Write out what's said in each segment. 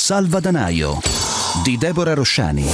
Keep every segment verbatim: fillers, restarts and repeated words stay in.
Salvadanaio di Deborah Rosciani.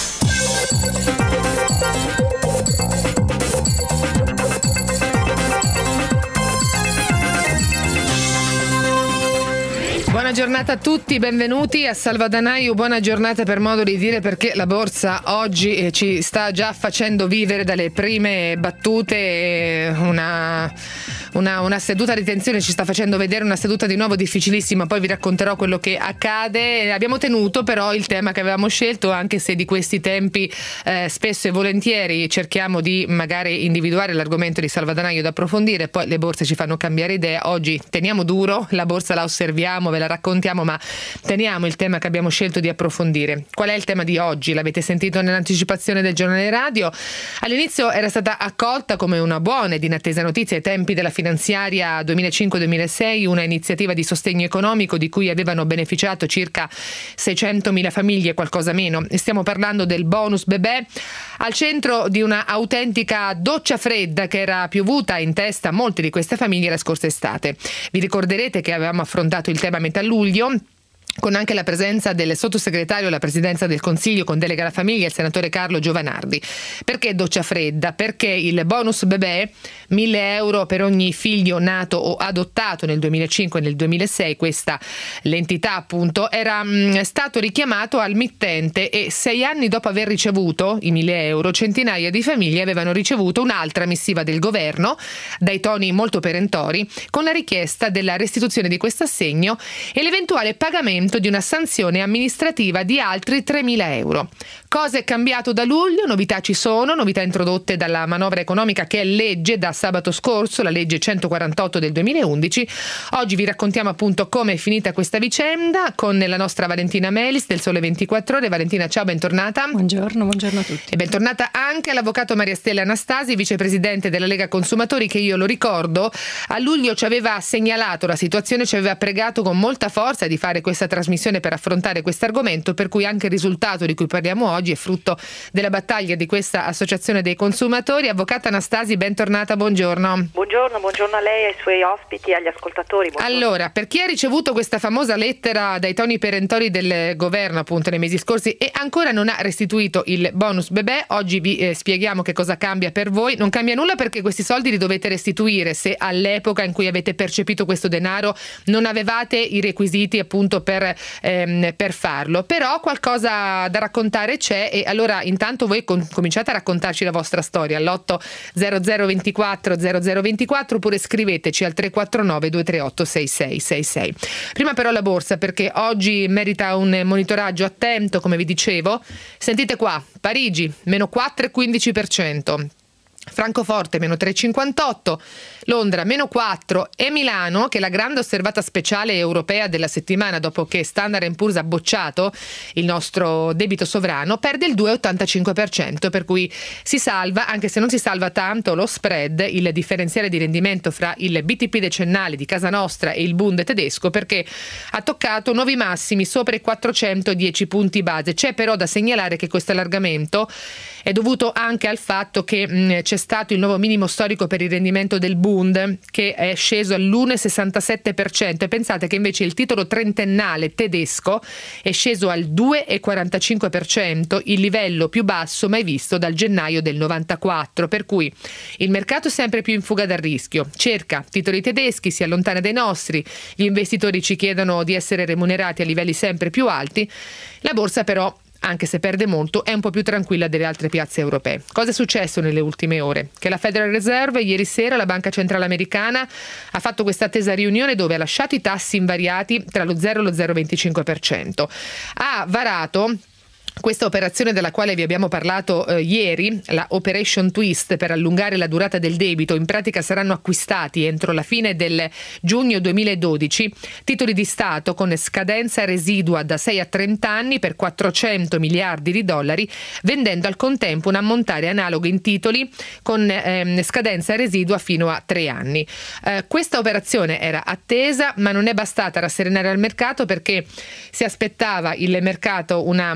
Buona giornata a tutti, benvenuti a Salvadanaio, buona giornata per modo di dire, perché la borsa oggi eh, ci sta già facendo vivere dalle prime battute eh, una, una, una seduta di tensione, ci sta facendo vedere una seduta di nuovo difficilissima, poi vi racconterò quello che accade. Abbiamo tenuto però il tema che avevamo scelto, anche se di questi tempi eh, spesso e volentieri cerchiamo di magari individuare l'argomento di Salvadanaio da approfondire, poi le borse ci fanno cambiare idea. Oggi teniamo duro, la borsa la osserviamo, ve la raccontiamo, ma teniamo il tema che abbiamo scelto di approfondire. Qual è il tema di oggi? L'avete sentito nell'anticipazione del giornale radio. All'inizio era stata accolta come una buona ed inattesa notizia ai tempi della finanziaria duemilacinque duemilasei, una iniziativa di sostegno economico di cui avevano beneficiato circa seicentomila famiglie, qualcosa meno. Stiamo parlando del bonus bebè, al centro di una autentica doccia fredda che era piovuta in testa a molte di queste famiglie la scorsa estate. Vi ricorderete che avevamo affrontato il tema a metà luglio, con anche la presenza del sottosegretario alla presidenza del Consiglio con delega alla famiglia, il senatore Carlo Giovanardi. Perché doccia fredda? Perché il bonus bebè, mille euro per ogni figlio nato o adottato nel duemilacinque e nel duemilasei, questa l'entità appunto, era mh, stato richiamato al mittente, e sei anni dopo aver ricevuto i mille euro, centinaia di famiglie avevano ricevuto un'altra missiva del governo, dai toni molto perentori, con la richiesta della restituzione di questo assegno e l'eventuale pagamento di una sanzione amministrativa di altri tremila euro. Cosa è cambiato da luglio? Novità ci sono, novità introdotte dalla manovra economica che è legge da sabato scorso, la legge centoquarantotto del duemilaundici. Oggi vi raccontiamo appunto come è finita questa vicenda con la nostra Valentina Melis del Sole ventiquattro Ore. Valentina, ciao, bentornata. Buongiorno, buongiorno a tutti. E bentornata anche all'avvocato Maria Stella Anastasi, vicepresidente della Lega Consumatori, che io lo ricordo a luglio ci aveva segnalato la situazione, ci aveva pregato con molta forza di fare questa trasmissione per affrontare questo argomento, per cui anche il risultato di cui parliamo oggi è frutto della battaglia di questa associazione dei consumatori. Avvocata Anastasi, bentornata, buongiorno. Buongiorno, buongiorno a lei, ai suoi ospiti e agli ascoltatori. Buongiorno. Allora, per chi ha ricevuto questa famosa lettera dai toni perentori del governo appunto nei mesi scorsi e ancora non ha restituito il bonus bebè, oggi vi eh, spieghiamo che cosa cambia per voi. Non cambia nulla, perché questi soldi li dovete restituire se all'epoca in cui avete percepito questo denaro non avevate i requisiti appunto per, ehm, per farlo. Però qualcosa da raccontare c'è, e allora intanto voi com- cominciate a raccontarci la vostra storia all'otto zero zero ventiquattro zero zero ventiquattro, oppure scriveteci al tre quattro nove due tre otto sei sei sei sei. Prima però la borsa, perché oggi merita un monitoraggio attento, come vi dicevo. Sentite qua: Parigi meno quattro virgola quindici per cento, Francoforte meno tre virgola cinquantotto, Londra meno quattro, e Milano, che è la grande osservata speciale europea della settimana dopo che Standard and Poor's ha bocciato il nostro debito sovrano, perde il due virgola ottantacinque per cento, per cui si salva, anche se non si salva tanto lo spread, il differenziale di rendimento fra il B T P decennale di casa nostra e il Bund tedesco, perché ha toccato nuovi massimi sopra i quattrocentodieci punti base. C'è però da segnalare che questo allargamento è dovuto anche al fatto che mh, c'è stato il nuovo minimo storico per il rendimento del Bund, che è sceso all'uno virgola sessantasette per cento, e pensate che invece il titolo trentennale tedesco è sceso al due virgola quarantacinque per cento, il livello più basso mai visto dal gennaio del novantaquattro, per cui il mercato è sempre più in fuga dal rischio, cerca titoli tedeschi, si allontana dai nostri, gli investitori ci chiedono di essere remunerati a livelli sempre più alti. La borsa però, anche se perde molto, è un po' più tranquilla delle altre piazze europee. Cosa è successo nelle ultime ore? Che la Federal Reserve ieri sera, la Banca Centrale Americana, ha fatto questa attesa riunione dove ha lasciato i tassi invariati tra lo zero e lo zero virgola venticinque per cento. Ha varato questa operazione della quale vi abbiamo parlato eh, ieri, la Operation Twist, per allungare la durata del debito. In pratica saranno acquistati entro la fine del giugno duemiladodici titoli di Stato con scadenza residua da sei a trenta anni per quattrocento miliardi di dollari, vendendo al contempo un ammontare analogo in titoli con ehm, scadenza residua fino a tre anni. Eh, questa operazione era attesa, ma non è bastata a rasserenare al mercato, perché si aspettava il mercato una operazione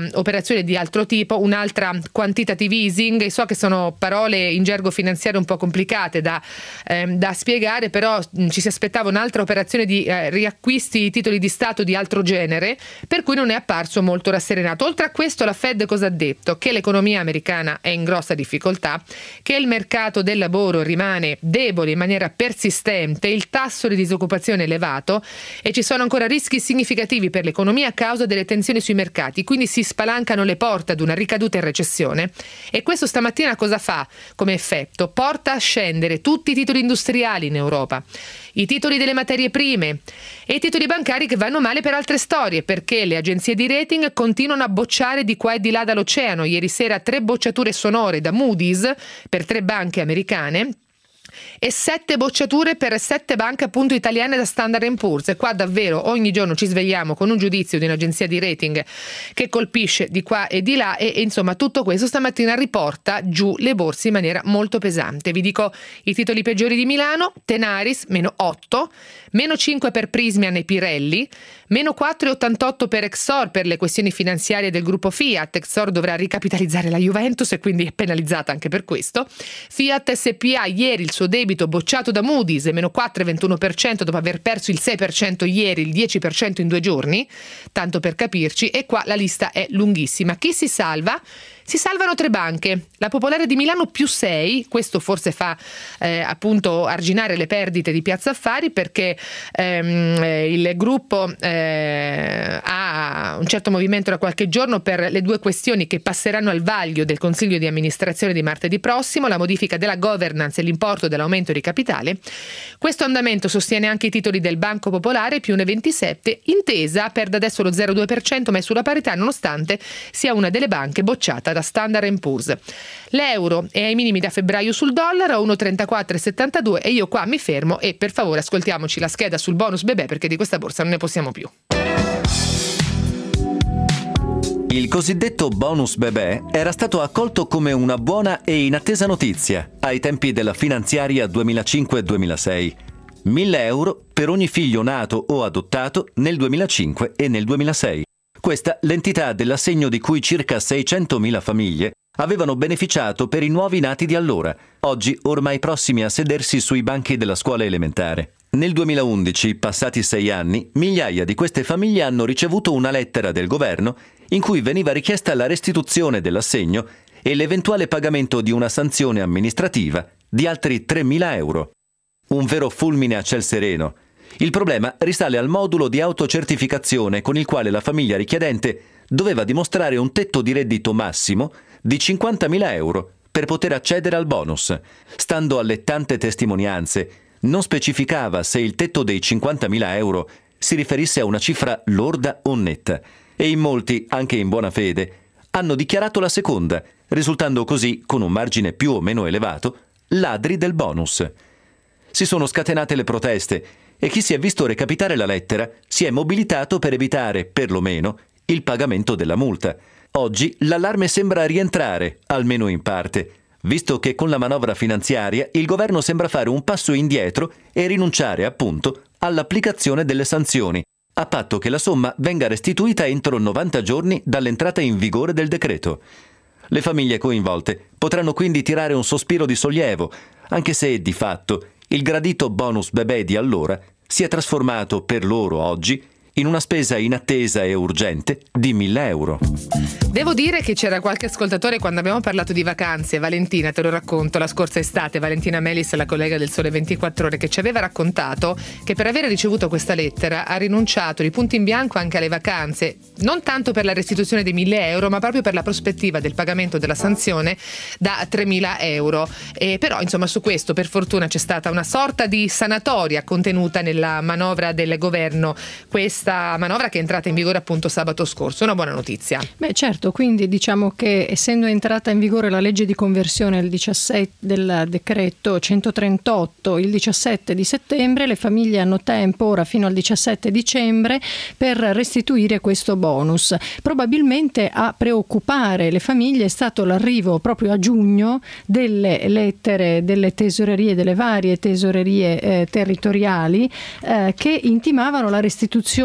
operazioni di altro tipo, un'altra quantitative easing. So che sono parole in gergo finanziario un po' complicate da, ehm, da spiegare, però mh, ci si aspettava un'altra operazione di eh, riacquisti di titoli di Stato di altro genere, per cui non è apparso molto rasserenato. Oltre a questo, la Fed cosa ha detto? Che l'economia americana è in grossa difficoltà, che il mercato del lavoro rimane debole in maniera persistente, il tasso di disoccupazione è elevato e ci sono ancora rischi significativi per l'economia a causa delle tensioni sui mercati, quindi si spalancano le porte ad una ricaduta in recessione. E questo stamattina cosa fa come effetto? Porta a scendere tutti i titoli industriali in Europa, i titoli delle materie prime e i titoli bancari che vanno male per altre storie, perché le agenzie di rating continuano a bocciare di qua e di là dall'oceano. Ieri sera tre bocciature sonore da Moody's per tre banche americane e sette bocciature per sette banche appunto italiane da Standard and Poor's. E qua davvero ogni giorno ci svegliamo con un giudizio di un'agenzia di rating che colpisce di qua e di là e, e insomma tutto questo stamattina riporta giù le borse in maniera molto pesante. Vi dico i titoli peggiori di Milano: Tenaris meno otto, meno cinque per Prysmian e Pirelli, meno quattro virgola ottantotto per Exor per le questioni finanziarie del gruppo Fiat. Exor dovrà ricapitalizzare la Juventus e quindi è penalizzata anche per questo. Fiat S P A ieri il suo debito bocciato da Moody's, meno quattro virgola ventuno per cento dopo aver perso il sei per cento ieri, il dieci per cento in due giorni, tanto per capirci, e qua la lista è lunghissima. Chi si salva? Si salvano tre banche, la Popolare di Milano più sei, questo forse fa eh, appunto arginare le perdite di Piazza Affari, perché ehm, il gruppo eh, ha un certo movimento da qualche giorno per le due questioni che passeranno al vaglio del Consiglio di amministrazione di martedì prossimo: la modifica della governance e l'importo dell'aumento di capitale. Questo andamento sostiene anche i titoli del Banco Popolare più uno virgola ventisette, Intesa perde adesso lo zero virgola due per cento ma è sulla parità nonostante sia una delle banche bocciata da Standard and Poor's. L'euro è ai minimi da febbraio sul dollaro a uno virgola trentaquattro virgola settantadue e io qua mi fermo e per favore ascoltiamoci la scheda sul bonus bebè, perché di questa borsa non ne possiamo più. Il cosiddetto bonus bebè era stato accolto come una buona e inattesa notizia ai tempi della finanziaria duemilacinque duemilasei. mille euro per ogni figlio nato o adottato nel duemilacinque e nel duemilasei. Questa l'entità dell'assegno di cui circa seicentomila famiglie avevano beneficiato per i nuovi nati di allora, oggi ormai prossimi a sedersi sui banchi della scuola elementare. Nel duemilaundici, passati sei anni, migliaia di queste famiglie hanno ricevuto una lettera del governo in cui veniva richiesta la restituzione dell'assegno e l'eventuale pagamento di una sanzione amministrativa di altri tremila euro. Un vero fulmine a ciel sereno. Il problema risale al modulo di autocertificazione con il quale la famiglia richiedente doveva dimostrare un tetto di reddito massimo di cinquantamila euro per poter accedere al bonus. Stando alle tante testimonianze, non specificava se il tetto dei cinquantamila euro si riferisse a una cifra lorda o netta, e in molti, anche in buona fede, hanno dichiarato la seconda, risultando così, con un margine più o meno elevato, ladri del bonus. Si sono scatenate le proteste e chi si è visto recapitare la lettera si è mobilitato per evitare, perlomeno, il pagamento della multa. Oggi l'allarme sembra rientrare, almeno in parte, visto che con la manovra finanziaria il governo sembra fare un passo indietro e rinunciare, appunto, all'applicazione delle sanzioni, a patto che la somma venga restituita entro novanta giorni dall'entrata in vigore del decreto. Le famiglie coinvolte potranno quindi tirare un sospiro di sollievo, anche se, di fatto, il gradito bonus bebè di allora si è trasformato per loro oggi in una spesa inattesa e urgente di mille euro. Devo dire che c'era qualche ascoltatore quando abbiamo parlato di vacanze, Valentina, te lo racconto, la scorsa estate, Valentina Melis, la collega del Sole ventiquattro Ore, che ci aveva raccontato che per aver ricevuto questa lettera ha rinunciato di punto in bianco anche alle vacanze, non tanto per la restituzione dei mille euro, ma proprio per la prospettiva del pagamento della sanzione da tremila euro. E però, insomma, su questo per fortuna c'è stata una sorta di sanatoria contenuta nella manovra del governo, questa manovra che è entrata in vigore appunto sabato scorso. Una buona notizia. Beh, certo. Quindi diciamo che essendo entrata in vigore la legge di conversione il diciassette del decreto centotrentotto il diciassette di settembre, le famiglie hanno tempo ora fino al diciassette dicembre per restituire questo bonus. Probabilmente a preoccupare le famiglie è stato l'arrivo proprio a giugno delle lettere delle tesorerie, delle varie tesorerie eh, territoriali eh, che intimavano la restituzione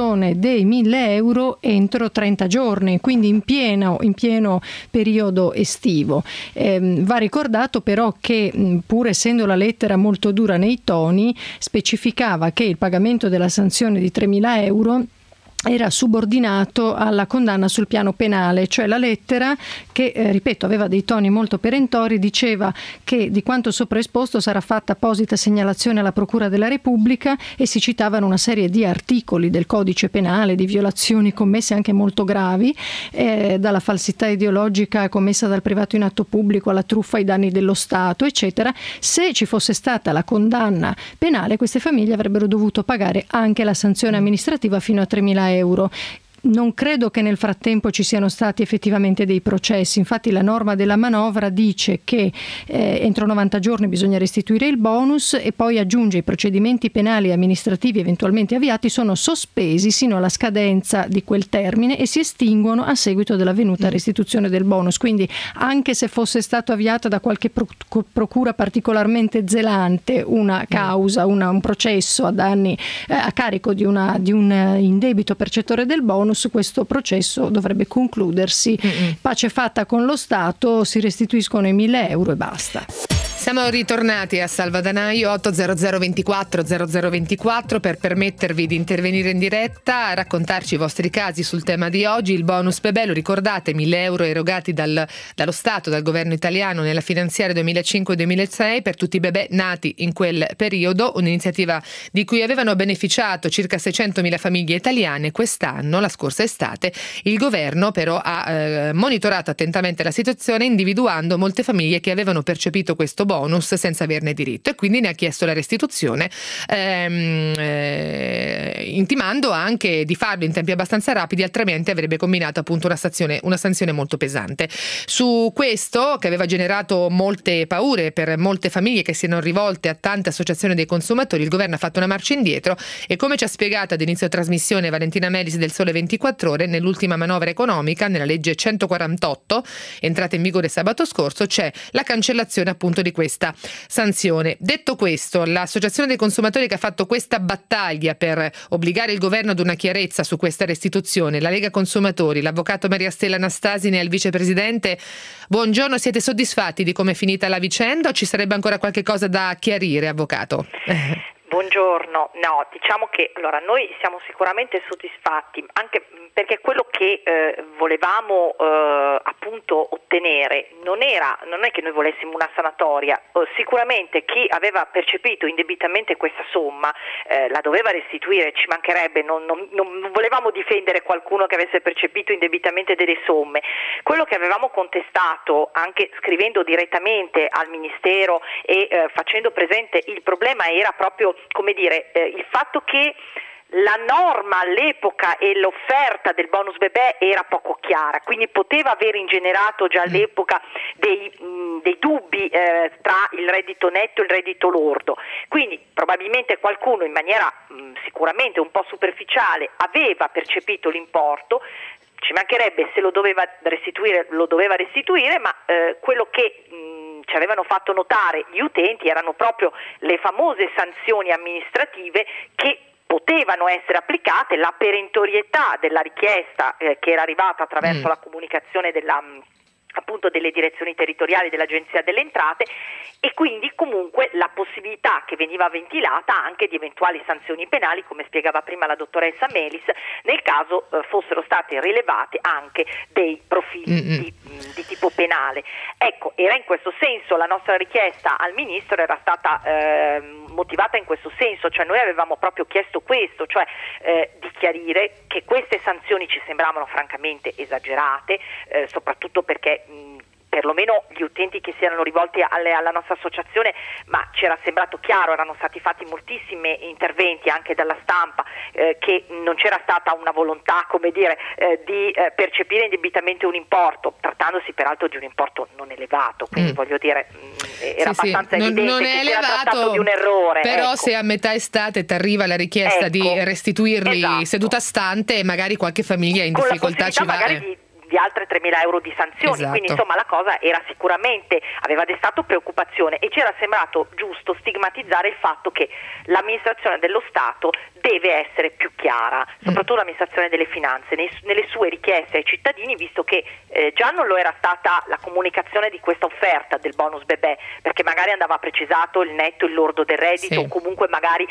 restituzione dei mille euro entro trenta giorni, quindi in pieno, in pieno periodo estivo. Eh, va ricordato però che, pur essendo la lettera molto dura nei toni, specificava che il pagamento della sanzione di tremila euro era subordinato alla condanna sul piano penale, cioè la lettera che, eh, ripeto, aveva dei toni molto perentori, diceva che di quanto sopra esposto sarà fatta apposita segnalazione alla Procura della Repubblica e si citavano una serie di articoli del codice penale, di violazioni commesse anche molto gravi, eh, dalla falsità ideologica commessa dal privato in atto pubblico alla truffa ai danni dello Stato, eccetera. Se ci fosse stata la condanna penale, queste famiglie avrebbero dovuto pagare anche la sanzione amministrativa fino a tremila euro. Non credo che nel frattempo ci siano stati effettivamente dei processi, infatti la norma della manovra dice che eh, entro novanta giorni bisogna restituire il bonus e poi aggiunge i procedimenti penali e amministrativi eventualmente avviati sono sospesi sino alla scadenza di quel termine e si estinguono a seguito dell'avvenuta restituzione del bonus, quindi anche se fosse stato avviata da qualche pro- procura particolarmente zelante una causa, una, un processo a danni eh, a carico di, una, di un indebito percettore del bonus, su questo processo dovrebbe concludersi. Mm-hmm. Pace fatta con lo Stato, si restituiscono i mille euro e basta. Siamo ritornati a Salvadanaio otto zero zero ventiquattro zero zero ventiquattro per permettervi di intervenire in diretta, raccontarci i vostri casi sul tema di oggi. Il bonus bebè, lo ricordate, mille euro erogati dal, dallo Stato, dal governo italiano nella finanziaria duemilacinque duemilasei per tutti i bebè nati in quel periodo, un'iniziativa di cui avevano beneficiato circa seicentomila famiglie italiane. Quest'anno, la scorsa estate, il governo però ha eh, monitorato attentamente la situazione, individuando molte famiglie che avevano percepito questo bonus bonus senza averne diritto e quindi ne ha chiesto la restituzione, ehm, eh, intimando anche di farlo in tempi abbastanza rapidi, altrimenti avrebbe combinato appunto una sanzione, una sanzione molto pesante. Su questo, che aveva generato molte paure per molte famiglie che si erano rivolte a tante associazioni dei consumatori, il governo ha fatto una marcia indietro e, come ci ha spiegato ad inizio trasmissione Valentina Melis del Sole ventiquattro Ore, nell'ultima manovra economica, nella legge centoquarantotto entrata in vigore sabato scorso, c'è la cancellazione appunto di questa sanzione. Detto questo, l'associazione dei consumatori che ha fatto questa battaglia per obbligare il governo ad una chiarezza su questa restituzione, la Lega Consumatori, l'avvocato Maria Stella Anastasi ne è il vicepresidente. Buongiorno, siete soddisfatti di come è finita la vicenda o ci sarebbe ancora qualche cosa da chiarire, avvocato? Buongiorno, no, diciamo che allora noi siamo sicuramente soddisfatti, anche perché quello che eh, volevamo eh, appunto ottenere non era, non è che noi volessimo una sanatoria, eh, sicuramente chi aveva percepito indebitamente questa somma eh, la doveva restituire, ci mancherebbe, non, non, non volevamo difendere qualcuno che avesse percepito indebitamente delle somme. Quello che avevamo contestato, anche scrivendo direttamente al Ministero e eh, facendo presente il problema, era proprio, come dire, eh, il fatto che la norma all'epoca e l'offerta del bonus bebè era poco chiara, quindi poteva aver ingenerato già all'epoca dei, mh, dei dubbi eh, tra il reddito netto e il reddito lordo. Quindi probabilmente qualcuno in maniera mh, sicuramente un po' superficiale aveva percepito l'importo, ci mancherebbe, se lo doveva restituire lo doveva restituire, ma eh, quello che mh, ci avevano fatto notare gli utenti erano proprio le famose sanzioni amministrative che potevano essere applicate, la perentorietà della richiesta eh, che era arrivata attraverso mm. la comunicazione della appunto delle direzioni territoriali dell'Agenzia delle Entrate, e quindi comunque la possibilità che veniva ventilata anche di eventuali sanzioni penali, come spiegava prima la dottoressa Melis, nel caso eh, fossero state rilevate anche dei profili di, di tipo penale. Ecco, era in questo senso la nostra richiesta al Ministro, era stata eh, motivata in questo senso, cioè noi avevamo proprio chiesto questo, cioè eh, di chiarire che queste sanzioni ci sembravano francamente esagerate, eh, soprattutto perché mh, perlomeno gli utenti che si erano rivolti alle, alla nostra associazione, ma ci era sembrato chiaro, erano stati fatti moltissimi interventi anche dalla stampa, eh, che non c'era stata una volontà, come dire, eh, di eh, percepire indebitamente un importo, trattandosi peraltro di un importo non elevato, quindi mm. voglio dire mh, era sì, abbastanza sì. evidente non, non che è si era trattato di un elevato, errore. Però ecco. se a metà estate ti arriva la richiesta ecco. di restituirli esatto. seduta stante, magari qualche famiglia in Con difficoltà ci va. Magari di, di di altre tremila euro di sanzioni, esatto. Quindi insomma la cosa era sicuramente, aveva destato preoccupazione e ci era sembrato giusto stigmatizzare il fatto che l'amministrazione dello Stato deve essere più chiara, soprattutto mm. l'amministrazione delle finanze, nei, nelle sue richieste ai cittadini, visto che eh, già non lo era stata la comunicazione di questa offerta del bonus bebè, perché magari andava precisato il netto, il lordo del reddito, sì. o comunque magari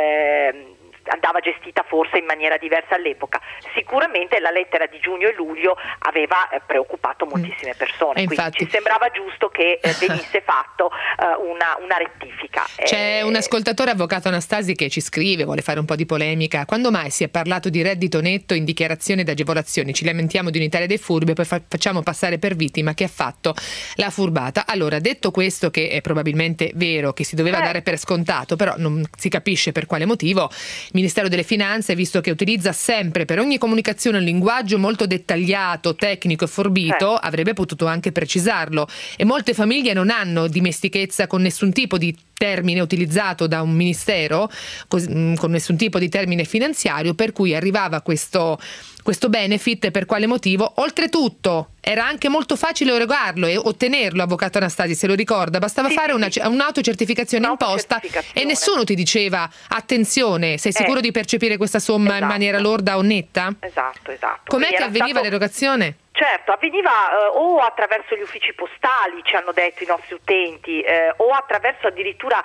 eh, andava gestita forse in maniera diversa all'epoca. Sicuramente la lettera di giugno e luglio aveva eh, preoccupato moltissime persone, e quindi infatti ci sembrava giusto che eh, venisse fatto eh, una, una rettifica. C'è eh, un ascoltatore, avvocato Anastasi, che ci scrive, vuole fare un po' di polemica. Quando mai si è parlato di reddito netto in dichiarazione d'agevolazioni? Ci lamentiamo di un'Italia dei furbi e poi fa- facciamo passare per vittima chi ha fatto la furbata. Allora, detto questo, che è probabilmente vero, che si doveva eh. dare per scontato, però non si capisce per quale motivo, il Ministero delle Finanze, visto che utilizza sempre per ogni comunicazione un linguaggio molto dettagliato, tecnico e forbito, eh. avrebbe potuto anche precisarlo. E molte famiglie non hanno dimestichezza con nessun tipo di termine utilizzato da un ministero, con nessun tipo di termine finanziario, per cui arrivava questo, questo benefit. Per quale motivo? Oltretutto era anche molto facile erogarlo e ottenerlo, avvocato Anastasi, se lo ricorda, bastava sì, fare una, sì. un'autocertificazione imposta e nessuno ti diceva attenzione, sei sicuro eh. di percepire questa somma esatto. in maniera lorda o netta? Esatto, esatto. Com'è Quindi che avveniva stato... l'erogazione? Certo, avveniva eh, o attraverso gli uffici postali, ci hanno detto i nostri utenti, eh, o attraverso addirittura,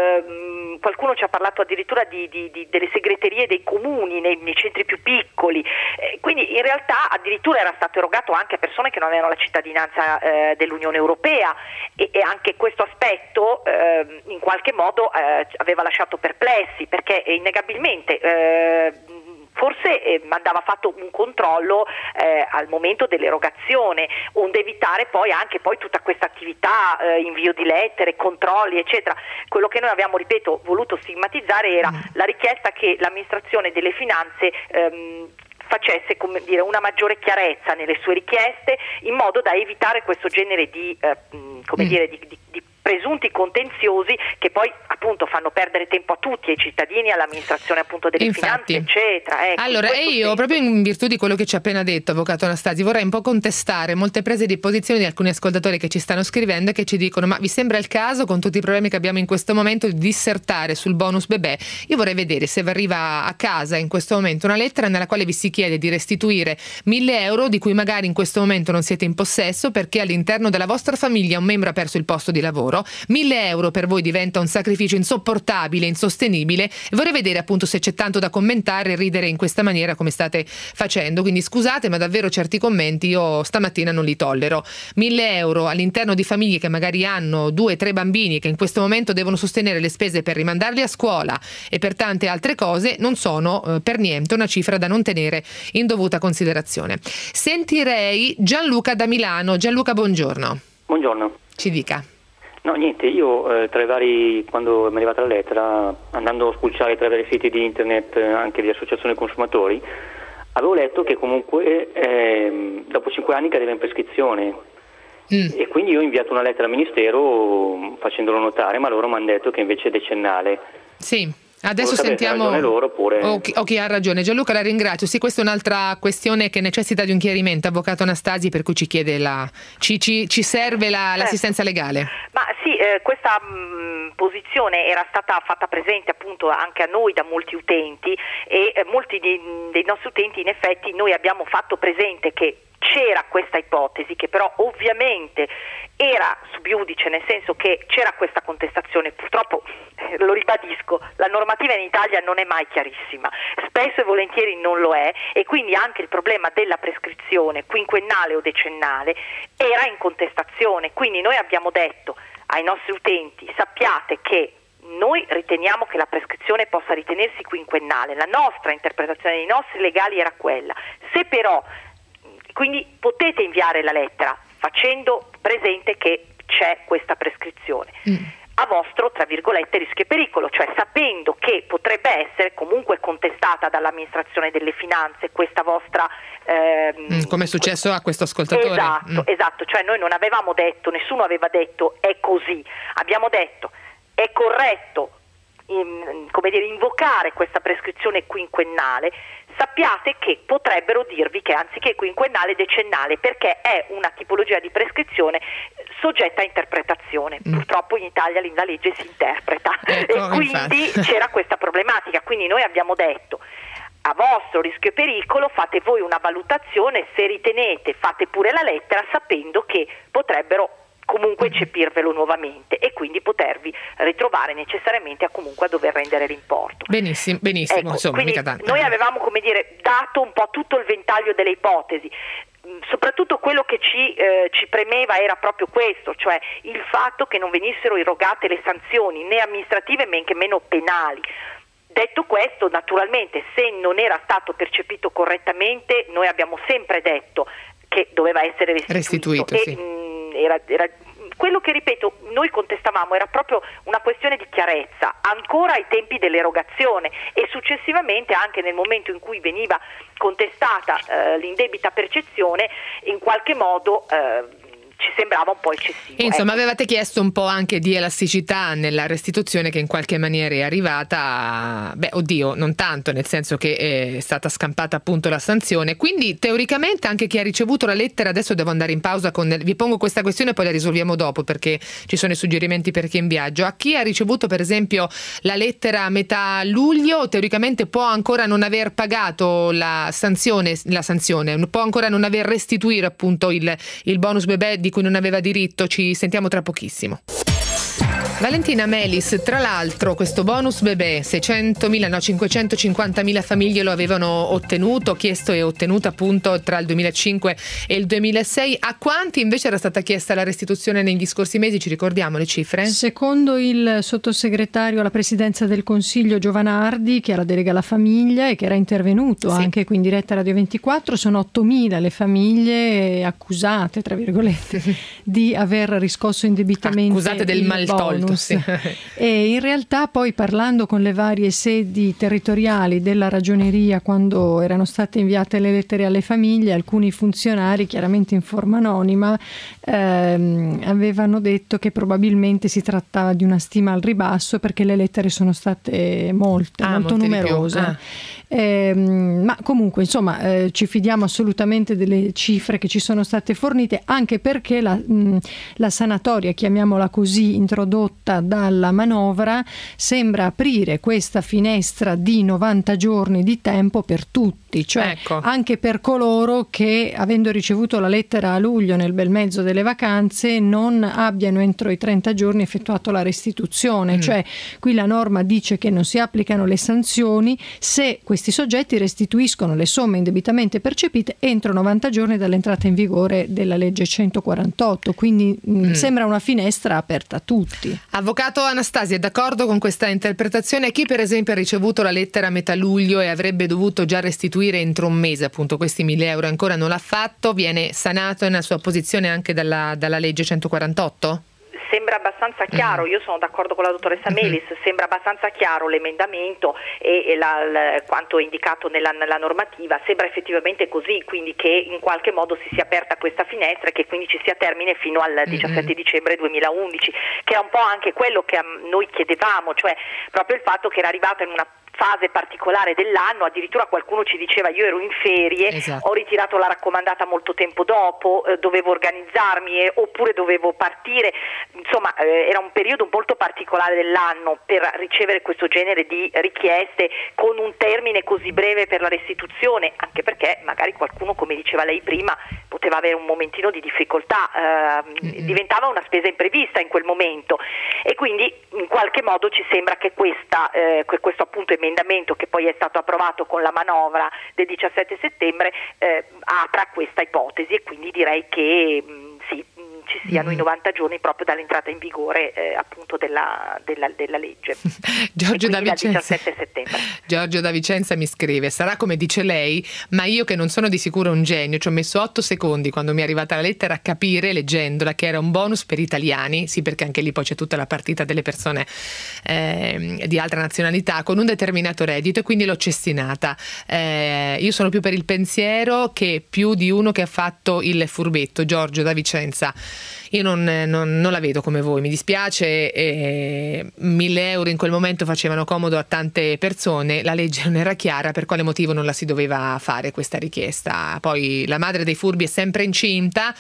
eh, qualcuno ci ha parlato addirittura di, di, di, delle segreterie dei comuni nei, nei centri più piccoli, eh, quindi in realtà addirittura era stato erogato anche a persone che non avevano la cittadinanza eh, dell'Unione Europea e, e anche questo aspetto eh, in qualche modo eh, aveva lasciato perplessi, perché innegabilmente eh, forse eh, andava fatto un controllo eh, al momento dell'erogazione, onde evitare poi anche poi tutta questa attività, eh, invio di lettere, controlli eccetera. Quello che noi abbiamo, ripeto, voluto stigmatizzare era mm. la richiesta che l'amministrazione delle finanze ehm, facesse, come dire, una maggiore chiarezza nelle sue richieste, in modo da evitare questo genere di eh, come mm. dire di, di, di presunti contenziosi che poi appunto fanno perdere tempo a tutti, ai cittadini, all'amministrazione appunto delle Infatti. finanze eccetera. Ecco, allora e io senso. proprio in virtù di quello che ci ha appena detto avvocato Anastasi vorrei un po' contestare molte prese di posizione di alcuni ascoltatori che ci stanno scrivendo e che ci dicono: ma vi sembra il caso, con tutti i problemi che abbiamo in questo momento, di dissertare sul bonus bebè? Io vorrei vedere se vi arriva a casa in questo momento una lettera nella quale vi si chiede di restituire mille euro di cui magari in questo momento non siete in possesso perché all'interno della vostra famiglia un membro ha perso il posto di lavoro. Mille euro per voi diventa un sacrificio insopportabile, insostenibile, e vorrei vedere appunto se c'è tanto da commentare e ridere in questa maniera come state facendo. Quindi scusate, ma davvero certi commenti io stamattina non li tollero. Mille euro all'interno di famiglie che magari hanno due, tre bambini che in questo momento devono sostenere le spese per rimandarli a scuola e per tante altre cose non sono eh, per niente una cifra da non tenere in dovuta considerazione. Sentirei Gianluca da Milano. Gianluca, buongiorno. Buongiorno. Ci dica. No, niente, io eh, tra i vari, quando mi è arrivata la lettera, andando a spulciare tra i vari siti di internet eh, anche di associazioni consumatori, avevo letto che comunque eh, dopo cinque anni cadeva in prescrizione mm. e quindi io ho inviato una lettera al Ministero facendolo notare, ma loro mi hanno detto che invece è decennale. Sì. Adesso Sapete, sentiamo loro, oppure... o, chi, o chi ha ragione. Gianluca, la ringrazio. Sì, questa è un'altra questione che necessita di un chiarimento, avvocato Anastasi, per cui ci chiede la ci, ci, ci serve la, l'assistenza legale. Ma sì, eh, questa mh, posizione era stata fatta presente appunto anche a noi da molti utenti e eh, molti di, dei nostri utenti in effetti noi abbiamo fatto presente che c'era questa ipotesi che però ovviamente era sub iudice, nel senso che c'era questa contestazione. Purtroppo, eh, lo ribadisco, la normativa in Italia non è mai chiarissima, spesso e volentieri non lo è, e quindi anche il problema della prescrizione quinquennale o decennale era in contestazione. Quindi noi abbiamo detto ai nostri utenti: sappiate che noi riteniamo che la prescrizione possa ritenersi quinquennale, la nostra interpretazione dei nostri legali era quella. Se però, quindi potete inviare la lettera facendo presente che c'è questa prescrizione mm. a vostro, tra virgolette, rischio e pericolo, cioè sapendo che potrebbe essere comunque contestata dall'amministrazione delle finanze questa vostra ehm, mm, come è successo a questo ascoltatore. Esatto, mm. esatto, cioè noi non avevamo detto, nessuno aveva detto è così, abbiamo detto è corretto in, come dire, invocare questa prescrizione quinquennale, sappiate che potrebbero dirvi che anziché quinquennale decennale, perché è una tipologia di prescrizione soggetta a interpretazione. Mm. Purtroppo in Italia la legge si interpreta, ecco, e quindi infatti c'era questa problematica. Quindi noi abbiamo detto: a vostro rischio e pericolo fate voi una valutazione, se ritenete fate pure la lettera, sapendo che potrebbero comunque eccepirvelo nuovamente e quindi potervi ritrovare necessariamente a comunque a dover rendere l'importo. Benissimo, benissimo, ecco, insomma, mica tanto. Noi avevamo, come dire, dato un po' tutto il ventaglio delle ipotesi. Soprattutto quello che ci, eh, ci premeva era proprio questo, cioè il fatto che non venissero irrogate le sanzioni né amministrative men che meno penali. Detto questo, naturalmente, se non era stato percepito correttamente, noi abbiamo sempre detto che doveva essere restituito, restituito e, sì. mh, era, era quello che, ripeto, noi contestavamo era proprio una questione di chiarezza, ancora ai tempi dell'erogazione e successivamente anche nel momento in cui veniva contestata eh, l'indebita percezione, in qualche modo eh, ci sembrava un po' eccessivo. Insomma, ecco. avevate chiesto un po' anche di elasticità nella restituzione, che in qualche maniera è arrivata. Beh, oddio, non tanto, nel senso che è stata scampata appunto la sanzione. Quindi teoricamente anche chi ha ricevuto la lettera, adesso devo andare in pausa con vi pongo questa questione, poi la risolviamo dopo perché ci sono i suggerimenti per chi è in viaggio. A chi ha ricevuto per esempio la lettera a metà luglio, teoricamente può ancora non aver pagato la sanzione, la sanzione, può ancora non aver restituito appunto il, il bonus bebè di cui non aveva diritto. Ci sentiamo tra pochissimo. Valentina Melis, tra l'altro questo bonus bebè seicentomila, no cinquecentocinquantamila famiglie lo avevano ottenuto, chiesto e ottenuto appunto tra il duemilacinque e il duemilasei. A quanti invece era stata chiesta la restituzione negli scorsi mesi? Ci ricordiamo le cifre? Secondo il sottosegretario alla presidenza del Consiglio Giovanardi, che ha la delega alla famiglia e che era intervenuto sì. anche qui in diretta Radio ventiquattro, sono ottomila le famiglie accusate, tra virgolette, di aver riscosso indebitamente accusate del maltolto. Sì. E in realtà poi, parlando con le varie sedi territoriali della ragioneria quando erano state inviate le lettere alle famiglie, alcuni funzionari, chiaramente in forma anonima, ehm, avevano detto che probabilmente si trattava di una stima al ribasso perché le lettere sono state molte, ah, molto numerose. Ah. Eh, ma comunque insomma eh, ci fidiamo assolutamente delle cifre che ci sono state fornite, anche perché la, mh, la sanatoria, chiamiamola così, introdotta dalla manovra sembra aprire questa finestra di novanta giorni di tempo per tutti, cioè ecco. anche per coloro che, avendo ricevuto la lettera a luglio nel bel mezzo delle vacanze, non abbiano entro i trenta giorni effettuato la restituzione. Mm. Cioè qui la norma dice che non si applicano le sanzioni se questi Questi soggetti restituiscono le somme indebitamente percepite entro novanta giorni dall'entrata in vigore della legge centoquarantotto, quindi mm. sembra una finestra aperta a tutti. Avvocato Anastasia, è d'accordo con questa interpretazione? Chi per esempio ha ricevuto la lettera a metà luglio e avrebbe dovuto già restituire entro un mese appunto questi mille euro ancora non l'ha fatto, viene sanato nella sua posizione anche dalla, dalla legge centoquarantotto? Sembra abbastanza chiaro, io sono d'accordo con la dottoressa Melis, sembra abbastanza chiaro l'emendamento e, e la, la, quanto è indicato nella, nella normativa, sembra effettivamente così, quindi che in qualche modo si sia aperta questa finestra e che quindi ci sia termine fino al diciassette dicembre duemilaundici, che era un po' anche quello che noi chiedevamo, cioè proprio il fatto che era arrivata in una fase particolare dell'anno, addirittura qualcuno ci diceva io ero in ferie, esatto. ho ritirato la raccomandata molto tempo dopo, eh, dovevo organizzarmi eh, oppure dovevo partire, insomma eh, era un periodo molto particolare dell'anno per ricevere questo genere di richieste con un termine così breve per la restituzione, anche perché magari qualcuno, come diceva lei prima, poteva avere un momentino di difficoltà, eh, mm-hmm. diventava una spesa imprevista in quel momento e quindi in qualche modo ci sembra che questa, eh, questo appunto emendamento che poi è stato approvato con la manovra del diciassette settembre eh, apra questa ipotesi e quindi direi che mh, sì, mh, ci siano mm. i novanta giorni proprio dall'entrata in vigore eh, appunto della, della, della legge. Giorgio da Vicenza. diciassette settembre. Giorgio da Vicenza mi scrive: sarà come dice lei, ma io che non sono di sicuro un genio, ci ho messo otto secondi quando mi è arrivata la lettera a capire, leggendola, che era un bonus per italiani, sì, perché anche lì poi c'è tutta la partita delle persone eh, di altra nazionalità con un determinato reddito, e quindi l'ho cestinata. Eh, io sono più per il pensiero che più di uno che ha fatto il furbetto. Giorgio da Vicenza. io non, non, non la vedo come voi, mi dispiace, eh, mille euro in quel momento facevano comodo a tante persone, la legge non era chiara, per quale motivo non la si doveva fare questa richiesta? Poi la madre dei furbi è sempre incinta,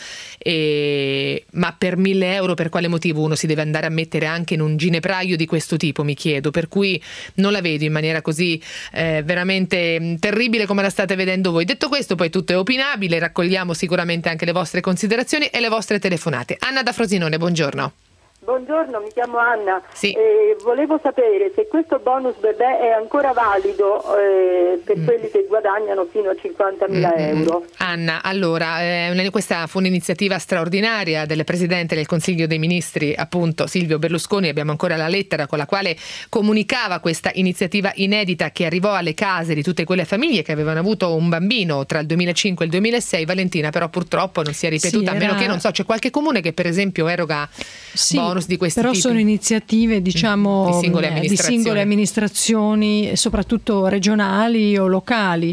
e, ma per mille euro per quale motivo uno si deve andare a mettere anche in un ginepraio di questo tipo, mi chiedo, per cui non la vedo in maniera così eh, veramente terribile come la state vedendo voi. Detto questo, poi tutto è opinabile, raccogliamo sicuramente anche le vostre considerazioni e le vostre telefonate. Anna da Frosinone, buongiorno. Buongiorno, mi chiamo Anna. Sì. Eh, volevo sapere se questo bonus bebè è ancora valido eh, per mm. quelli che guadagnano fino a cinquantamila mm-hmm. euro. Anna, allora, eh, questa fu un'iniziativa straordinaria del Presidente del Consiglio dei Ministri, appunto Silvio Berlusconi. Abbiamo ancora la lettera con la quale comunicava questa iniziativa inedita che arrivò alle case di tutte quelle famiglie che avevano avuto un bambino tra il duemilacinque e il duemilasei. Valentina, però purtroppo non si è ripetuta, sì, a meno era... che, non so, c'è qualche comune che per esempio eroga sì. bonus di questi però tipi. Sono iniziative diciamo di singole di amministrazioni, singole amministrazioni soprattutto regionali o locali.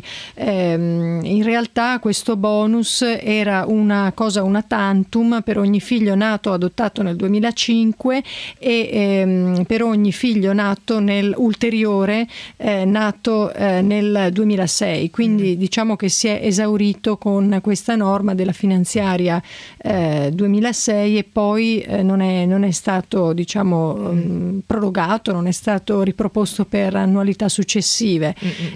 Ehm, in realtà questo bonus era una cosa una tantum per ogni figlio nato o adottato nel duemilacinque e ehm, per ogni figlio nato nel ulteriore eh, nato eh, nel duemilasei, quindi mm. diciamo che si è esaurito con questa norma della finanziaria eh, duemilasei e poi eh, non è non è stato diciamo um, prorogato, non è stato riproposto per annualità successive.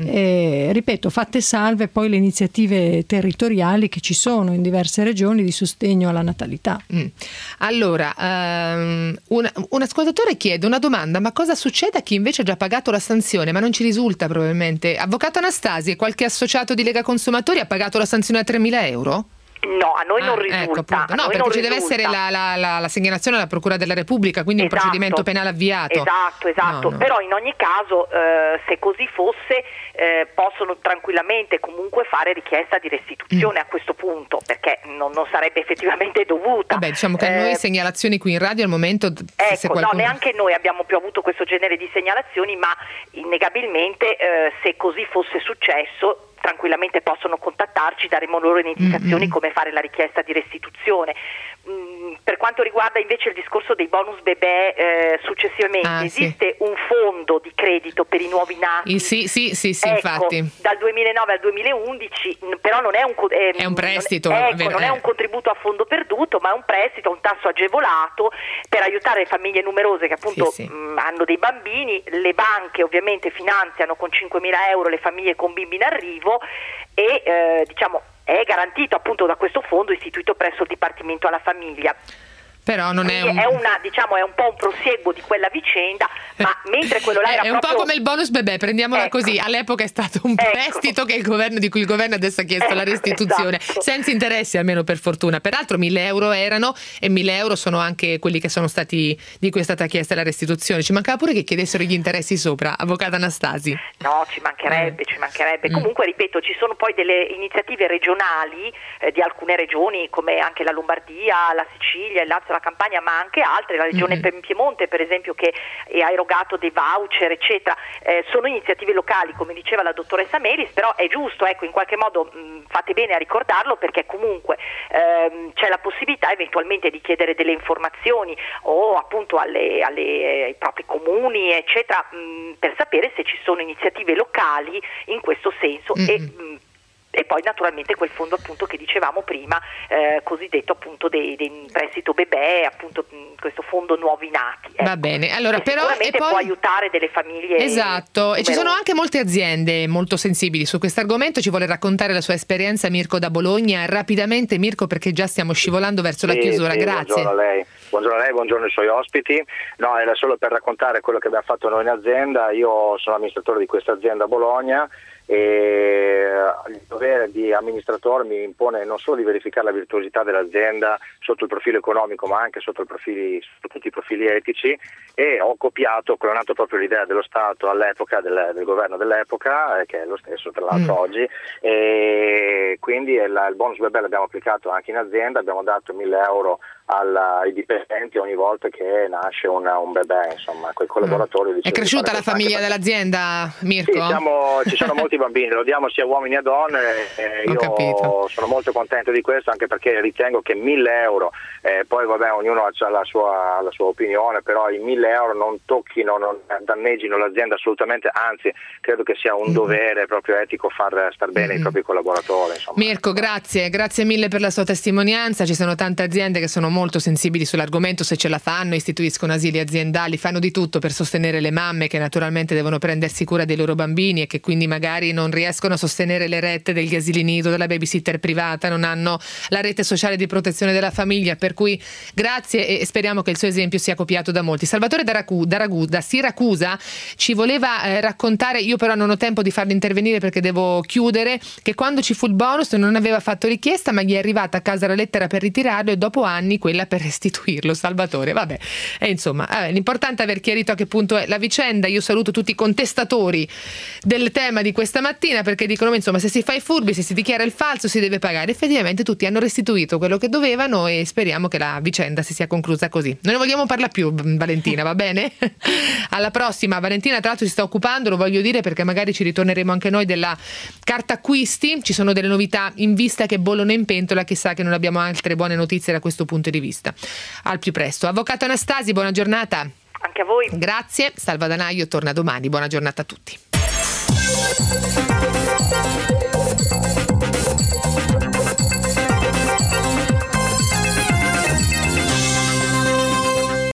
Eh, ripeto, fatte salve poi le iniziative territoriali che ci sono in diverse regioni di sostegno alla natalità. Mm. Allora, um, un, un ascoltatore chiede una domanda: ma cosa succede a chi invece ha già pagato la sanzione? Ma non ci risulta probabilmente. Avvocato Anastasi, qualche associato di Lega Consumatori ha pagato la sanzione a tremila euro? No, a noi ah, non risulta. Ecco, no, perché non ci risulta. deve essere la, la, la, la segnalazione alla Procura della Repubblica, quindi esatto, un procedimento penale avviato. Esatto, esatto. No, no. Però in ogni caso, eh, se così fosse, eh, possono tranquillamente comunque fare richiesta di restituzione mm. a questo punto, perché non, non sarebbe effettivamente dovuta. Vabbè, diciamo che eh, a noi segnalazioni qui in radio al momento... Ecco, se qualcuno... no, neanche noi abbiamo più avuto questo genere di segnalazioni, ma innegabilmente eh, se così fosse successo tranquillamente possono contattarci, daremo loro le indicazioni mm-hmm. come fare la richiesta di restituzione. Mm, per quanto riguarda invece il discorso dei bonus bebè, eh, successivamente ah, esiste sì. un fondo di credito per i nuovi nati. Sì, sì, sì, sì, ecco, infatti. Dal duemilanove al duemilaundici, però non è un eh, è un prestito, non, ecco, vero, non è un contributo a fondo perduto, ma è un prestito a un tasso agevolato per aiutare le famiglie numerose che appunto sì, sì. mh, hanno dei bambini. Le banche ovviamente finanziano con cinquemila euro le famiglie con bimbi in arrivo e eh, diciamo è garantito appunto da questo fondo istituito presso il Dipartimento alla Famiglia. Però non è, un... è una diciamo è un po' un prosieguo di quella vicenda, ma mentre quello là è, era è proprio... un po' come il bonus bebè, prendiamola ecco. così. All'epoca è stato un ecco. prestito che il governo, di cui il governo adesso ha chiesto ecco, la restituzione, esatto. senza interessi almeno per fortuna. Peraltro mille euro erano e mille euro sono anche quelli che sono stati di cui è stata chiesta la restituzione. Ci mancava pure che chiedessero gli interessi sopra, avvocato Anastasi. No, ci mancherebbe, mm. ci mancherebbe. Mm. Comunque ripeto, ci sono poi delle iniziative regionali eh, di alcune regioni come anche la Lombardia, la Sicilia, il Lazio, la Campania, ma anche altre, la regione mm-hmm. Piemonte per esempio che ha erogato dei voucher eccetera, eh, sono iniziative locali come diceva la dottoressa Melis, però è giusto, ecco, in qualche modo mh, fate bene a ricordarlo perché comunque ehm, c'è la possibilità eventualmente di chiedere delle informazioni o appunto alle, alle, ai propri comuni eccetera mh, per sapere se ci sono iniziative locali in questo senso mm-hmm. e mh, e poi naturalmente quel fondo appunto che dicevamo prima, eh, cosiddetto appunto dei, dei prestito bebè, appunto questo fondo nuovi nati. Ecco. Va bene, allora che però sicuramente e poi... può aiutare delle famiglie. Esatto, numerose. E ci sono anche molte aziende molto sensibili su questo argomento. Ci vuole raccontare la sua esperienza Mirko da Bologna rapidamente, Mirko, perché già stiamo scivolando verso sì, la chiusura. Sì, grazie. Buongiorno a lei. Buongiorno a lei, buongiorno ai suoi ospiti. No, era solo per raccontare quello che abbiamo fatto noi in azienda. Io sono amministratore di questa azienda a Bologna e il dovere di amministratore mi impone non solo di verificare la virtuosità dell'azienda sotto il profilo economico ma anche sotto, il profili, sotto tutti i profili etici, e ho copiato, clonato proprio l'idea dello Stato all'epoca, del, del governo dell'epoca, eh, che è lo stesso tra l'altro mm. oggi, e quindi il, il bonus bebè l'abbiamo applicato anche in azienda, abbiamo dato mille euro ai dipendenti ogni volta che nasce un, un bebè, insomma, quei collaboratori. Mm. È cresciuta la famiglia dell'azienda, Mirko? Sì, siamo, ci sono molti tutti i bambini, lo diamo sia uomini che donne, eh, io capito. sono molto contento di questo, anche perché ritengo che mille euro, eh, poi vabbè ognuno ha la sua, la sua opinione, però i mille euro non tocchino, non danneggino l'azienda assolutamente, anzi credo che sia un mm. dovere proprio etico far star bene mm. i propri collaboratori. Insomma. Mirko, grazie, grazie mille per la sua testimonianza. Ci sono tante aziende che sono molto sensibili sull'argomento, se ce la fanno istituiscono asili aziendali, fanno di tutto per sostenere le mamme che naturalmente devono prendersi cura dei loro bambini e che quindi magari non riescono a sostenere le rette degli asili nido, della babysitter privata, non hanno la rete sociale di protezione della famiglia, per cui grazie e speriamo che il suo esempio sia copiato da molti. Salvatore da, Racu, da, Ragu, da Siracusa ci voleva eh, raccontare, io però non ho tempo di farlo intervenire perché devo chiudere, che quando ci fu il bonus non aveva fatto richiesta ma gli è arrivata a casa la lettera per ritirarlo e dopo anni quella per restituirlo. Salvatore, vabbè, e insomma eh, l'importante è aver chiarito a che punto è la vicenda. Io saluto tutti i contestatori del tema di questa mattina perché dicono insomma se si fa i furbi, se si dichiara il falso si deve pagare. Effettivamente tutti hanno restituito quello che dovevano e speriamo che la vicenda si sia conclusa così. Non ne vogliamo parlare più, Valentina, va bene? Alla prossima. Valentina tra l'altro si sta occupando, lo voglio dire perché magari ci ritorneremo anche noi, della carta acquisti. Ci sono delle novità in vista che bollono in pentola, chissà che non abbiamo altre buone notizie da questo punto di vista. Al più presto. Avvocato Anastasi, buona giornata. Anche a voi. Grazie. Salva Danaio torna domani. Buona giornata a tutti.